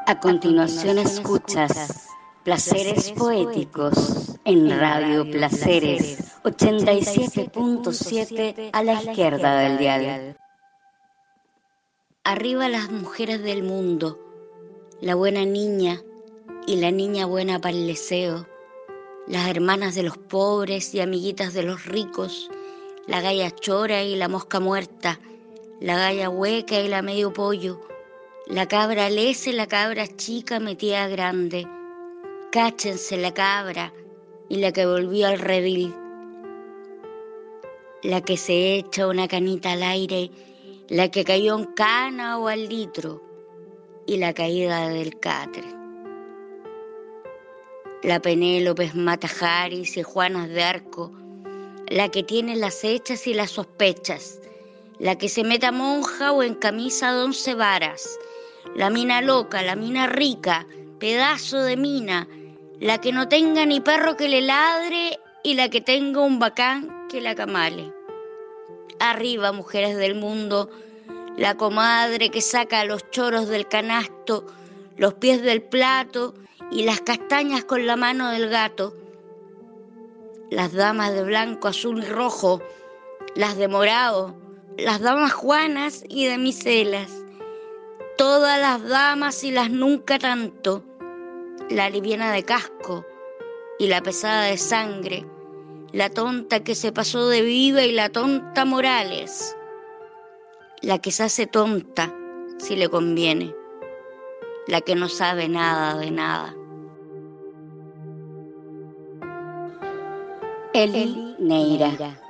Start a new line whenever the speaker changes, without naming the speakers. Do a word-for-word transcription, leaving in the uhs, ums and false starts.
A continuación escuchas Placeres Poéticos en Radio Placeres ochenta y siete punto siete a la izquierda del dial. Arriba las mujeres del mundo, la buena niña y la niña buena para el deseo, las hermanas de los pobres y amiguitas de los ricos, la galla chora y la mosca muerta, la galla hueca y la medio pollo, la cabra lesa y la cabra chica metida grande. Cáchense la cabra y la que volvió al redil, la que se echa una canita al aire, la que cayó en cana o al litro y la caída del catre. La Penélopes mata Jaris y Juanas de Arco, la que tiene las hechas y las sospechas, la que se meta monja o en camisa de once varas, la mina loca, la mina rica, pedazo de mina, la que no tenga ni perro que le ladre y la que tenga un bacán que la camale. Arriba, mujeres del mundo, la comadre que saca los choros del canasto, los pies del plato y las castañas con la mano del gato. Las damas de blanco, azul y rojo, las de morado, las damas juanas y de miselas, todas las damas y las nunca tanto, la liviana de casco y la pesada de sangre, la tonta que se pasó de viva y la tonta Morales, la que se hace tonta si le conviene, la que no sabe nada de nada. Eli Neira.